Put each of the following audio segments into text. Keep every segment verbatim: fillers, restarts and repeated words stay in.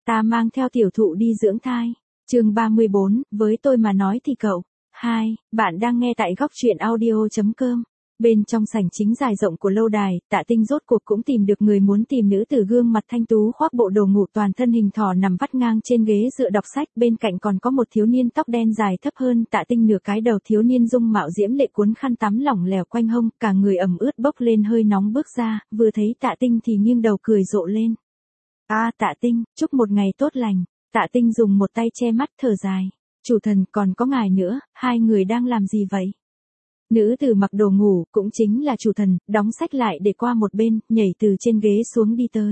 Ta mang theo tiểu thụ đi dưỡng thai. Chương ba mươi bốn, với tôi mà nói thì cậu. hai, bạn đang nghe tại góc truyện audio chấm com. Bên trong sảnh chính dài rộng của lâu đài, Tạ Tinh rốt cuộc cũng tìm được người muốn tìm, nữ tử gương mặt thanh tú khoác bộ đồ ngủ, toàn thân hình thỏ nằm vắt ngang trên ghế dựa đọc sách, bên cạnh còn có một thiếu niên tóc đen dài thấp hơn Tạ Tinh nửa cái đầu. Thiếu niên dung mạo diễm lệ, cuốn khăn tắm lỏng lẻo quanh hông, cả người ẩm ướt bốc lên hơi nóng, bước ra, vừa thấy Tạ Tinh thì nghiêng đầu cười rộ lên. A à, Tạ Tinh, chúc một ngày tốt lành. Tạ Tinh dùng một tay che mắt thở dài. Chủ thần, còn có ngài nữa, hai người đang làm gì vậy? Nữ tử mặc đồ ngủ, cũng chính là chủ thần, đóng sách lại để qua một bên, nhảy từ trên ghế xuống đi tới.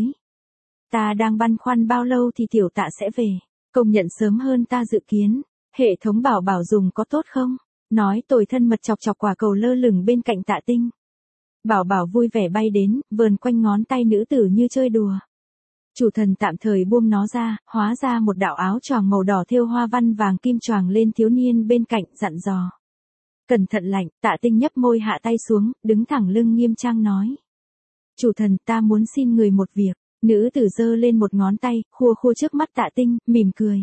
Ta đang băn khoăn bao lâu thì tiểu Tạ sẽ về, công nhận sớm hơn ta dự kiến. Hệ thống bảo bảo dùng có tốt không? Nói tồi thân mật chọc chọc quả cầu lơ lửng bên cạnh Tạ Tinh. Bảo bảo vui vẻ bay đến, vờn quanh ngón tay nữ tử như chơi đùa. Chủ thần tạm thời buông nó ra, hóa ra một đạo áo choàng màu đỏ thêu hoa văn vàng kim choàng lên thiếu niên bên cạnh, dặn dò. Cẩn thận lạnh. Tạ Tinh nhấp môi hạ tay xuống, đứng thẳng lưng nghiêm trang nói. Chủ thần, ta muốn xin người một việc. Nữ tử giơ lên một ngón tay, khua khua trước mắt Tạ Tinh, mỉm cười.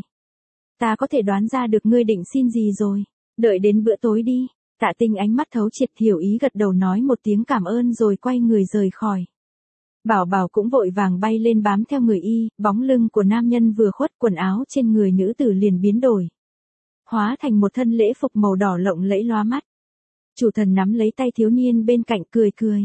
Ta có thể đoán ra được ngươi định xin gì rồi. Đợi đến bữa tối đi. Tạ Tinh ánh mắt thấu triệt, hiểu ý gật đầu nói một tiếng cảm ơn rồi quay người rời khỏi. Bảo bảo cũng vội vàng bay lên bám theo người y, bóng lưng của nam nhân vừa khuất, quần áo trên người nữ tử liền biến đổi. Hóa thành một thân lễ phục màu đỏ lộng lẫy lóa mắt. Chủ thần nắm lấy tay thiếu niên bên cạnh cười cười.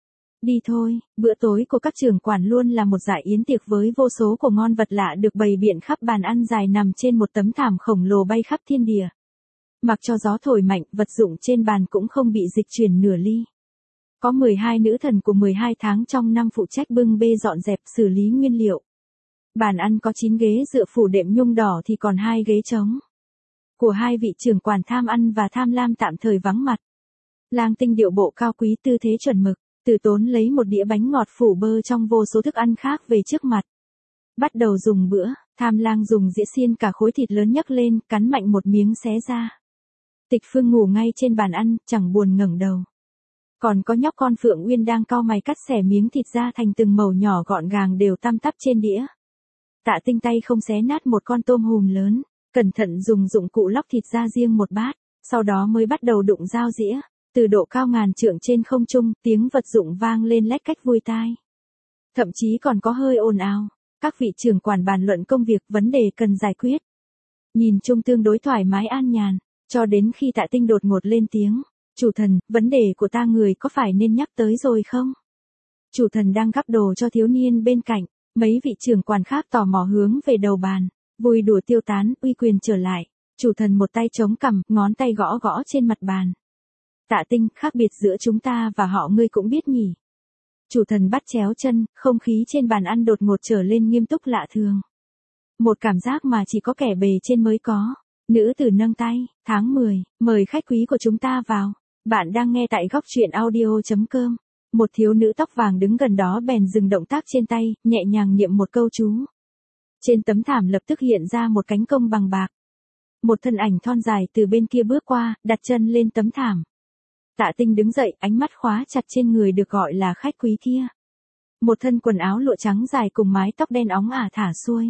Đi thôi, bữa tối của các trưởng quản luôn là một dải yến tiệc với vô số của ngon vật lạ được bày biện khắp bàn ăn dài nằm trên một tấm thảm khổng lồ bay khắp thiên địa. Mặc cho gió thổi mạnh, vật dụng trên bàn cũng không bị dịch chuyển nửa ly. Có mười hai nữ thần của mười hai tháng trong năm phụ trách bưng bê dọn dẹp xử lý nguyên liệu. Bàn ăn có chín ghế dựa phủ đệm nhung đỏ thì còn hai ghế trống. Của hai vị trưởng quản Tham Ăn và Tham Lam tạm thời vắng mặt. Lang Tinh điệu bộ cao quý, tư thế chuẩn mực, Từ Tốn lấy một đĩa bánh ngọt phủ bơ trong vô số thức ăn khác về trước mặt. Bắt đầu dùng bữa, Tham Lang dùng dĩa xiên cả khối thịt lớn nhấc lên, cắn mạnh một miếng xé ra. Tịch Phương ngủ ngay trên bàn ăn, chẳng buồn ngẩng đầu. Còn có nhóc con Phượng Uyên đang cau mày cắt xẻ miếng thịt ra thành từng mẩu nhỏ gọn gàng đều tăm tắp trên đĩa. Tạ Tinh tay không xé nát một con tôm hùm lớn, cẩn thận dùng dụng cụ lóc thịt ra riêng một bát, sau đó mới bắt đầu đụng dao dĩa. Từ độ cao ngàn trượng trên không trung, tiếng vật dụng vang lên lách cách vui tai. Thậm chí còn có hơi ồn ào, các vị trưởng quản bàn luận công việc, vấn đề cần giải quyết. Nhìn chung tương đối thoải mái an nhàn, cho đến khi Tạ Tinh đột ngột lên tiếng. Chủ thần, vấn đề của ta người có phải nên nhắc tới rồi không? Chủ thần đang gắp đồ cho thiếu niên bên cạnh, mấy vị trưởng quản khác tò mò hướng về đầu bàn, vui đùa tiêu tán, uy quyền trở lại. Chủ thần một tay chống cằm, ngón tay gõ gõ trên mặt bàn. Tạ Tinh, khác biệt giữa chúng ta và họ ngươi cũng biết nhỉ. Chủ thần bắt chéo chân, không khí trên bàn ăn đột ngột trở lên nghiêm túc lạ thường. Một cảm giác mà chỉ có kẻ bề trên mới có. Nữ tử nâng tay, tháng mười, mời khách quý của chúng ta vào. Bạn đang nghe tại góc truyện audio chấm com. Một thiếu nữ tóc vàng đứng gần đó bèn dừng động tác trên tay, nhẹ nhàng niệm một câu chú. Trên tấm thảm lập tức hiện ra một cánh công bằng bạc. Một thân ảnh thon dài từ bên kia bước qua, đặt chân lên tấm thảm. Tạ Tinh đứng dậy, ánh mắt khóa chặt trên người được gọi là khách quý kia. Một thân quần áo lụa trắng dài cùng mái tóc đen óng ả thả xuôi.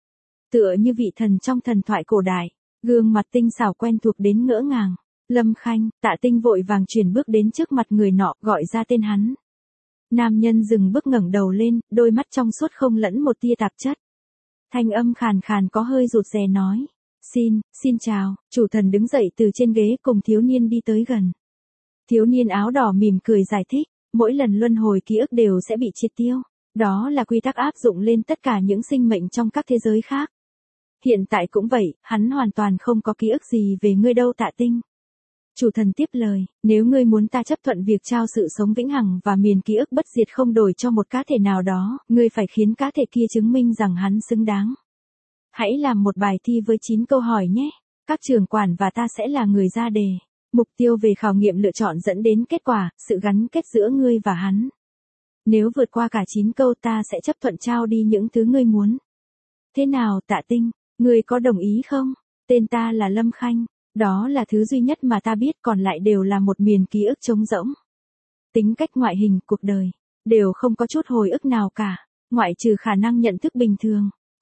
Tựa như vị thần trong thần thoại cổ đại, gương mặt tinh xảo quen thuộc đến ngỡ ngàng. Lâm Khanh. Tạ Tinh vội vàng chuyển bước đến trước mặt người nọ, gọi ra tên hắn. Nam nhân dừng bước ngẩng đầu lên, đôi mắt trong suốt không lẫn một tia tạp chất. Thanh âm khàn khàn có hơi rụt rè nói. Xin, xin chào. Chủ thần đứng dậy từ trên ghế cùng thiếu niên đi tới gần. Thiếu niên áo đỏ mỉm cười giải thích, mỗi lần luân hồi ký ức đều sẽ bị triệt tiêu. Đó là quy tắc áp dụng lên tất cả những sinh mệnh trong các thế giới khác. Hiện tại cũng vậy, hắn hoàn toàn không có ký ức gì về ngươi đâu Tạ Tinh. Chủ thần tiếp lời, nếu ngươi muốn ta chấp thuận việc trao sự sống vĩnh hằng và miền ký ức bất diệt không đổi cho một cá thể nào đó, ngươi phải khiến cá thể kia chứng minh rằng hắn xứng đáng. Hãy làm một bài thi với chín câu hỏi nhé. Các trưởng quản và ta sẽ là người ra đề. Mục tiêu về khảo nghiệm lựa chọn dẫn đến kết quả, sự gắn kết giữa ngươi và hắn. Nếu vượt qua cả chín câu ta sẽ chấp thuận trao đi những thứ ngươi muốn. Thế nào Tạ Tinh, ngươi có đồng ý không? Tên ta là Lâm Khanh. Đó là thứ duy nhất mà ta biết, còn lại đều là một miền ký ức trống rỗng. Tính cách, ngoại hình, cuộc đời, đều không có chút hồi ức nào cả, ngoại trừ khả năng nhận thức bình thường.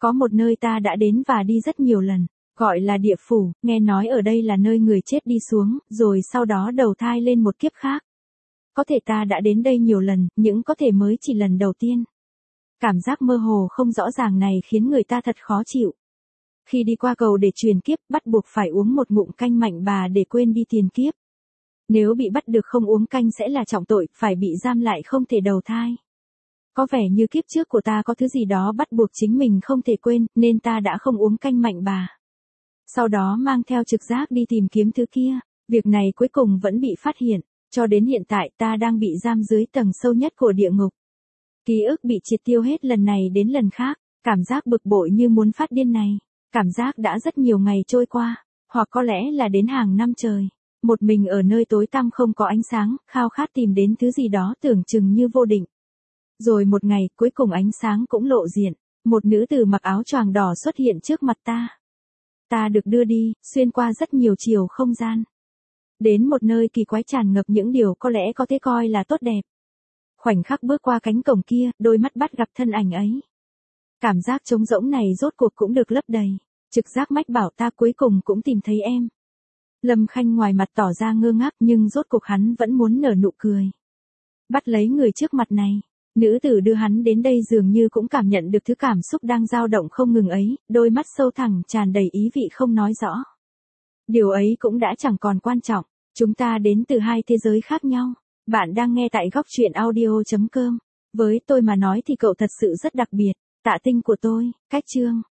Có một nơi ta đã đến và đi rất nhiều lần, gọi là địa phủ, nghe nói ở đây là nơi người chết đi xuống, rồi sau đó đầu thai lên một kiếp khác. Có thể ta đã đến đây nhiều lần, nhưng có thể mới chỉ lần đầu tiên. Cảm giác mơ hồ không rõ ràng này khiến người ta thật khó chịu. Khi đi qua cầu để truyền kiếp, bắt buộc phải uống một ngụm canh mạnh bà để quên đi tiền kiếp. Nếu bị bắt được không uống canh sẽ là trọng tội, phải bị giam lại không thể đầu thai. Có vẻ như kiếp trước của ta có thứ gì đó bắt buộc chính mình không thể quên, nên ta đã không uống canh mạnh bà. Sau đó mang theo trực giác đi tìm kiếm thứ kia. Việc này cuối cùng vẫn bị phát hiện. Cho đến hiện tại ta đang bị giam dưới tầng sâu nhất của địa ngục. Ký ức bị triệt tiêu hết lần này đến lần khác. Cảm giác bực bội như muốn phát điên này. Cảm giác đã rất nhiều ngày trôi qua. Hoặc có lẽ là đến hàng năm trời. Một mình ở nơi tối tăm không có ánh sáng, khao khát tìm đến thứ gì đó tưởng chừng như vô định. Rồi một ngày, cuối cùng ánh sáng cũng lộ diện. Một nữ tử mặc áo choàng đỏ xuất hiện trước mặt ta. Ta được đưa đi, xuyên qua rất nhiều chiều không gian. Đến một nơi kỳ quái tràn ngập những điều có lẽ có thể coi là tốt đẹp. Khoảnh khắc bước qua cánh cổng kia, đôi mắt bắt gặp thân ảnh ấy. Cảm giác trống rỗng này rốt cuộc cũng được lấp đầy. Trực giác mách bảo ta cuối cùng cũng tìm thấy em. Lâm Khanh ngoài mặt tỏ ra ngơ ngác nhưng rốt cuộc hắn vẫn muốn nở nụ cười. Bắt lấy người trước mặt này. Nữ tử đưa hắn đến đây dường như cũng cảm nhận được thứ cảm xúc đang dao động không ngừng ấy, đôi mắt sâu thẳm tràn đầy ý vị không nói rõ. Điều ấy cũng đã chẳng còn quan trọng, chúng ta đến từ hai thế giới khác nhau. Bạn đang nghe tại góc truyện audio chấm com. Với tôi mà nói thì cậu thật sự rất đặc biệt, Tạ Tinh của tôi, cách chương.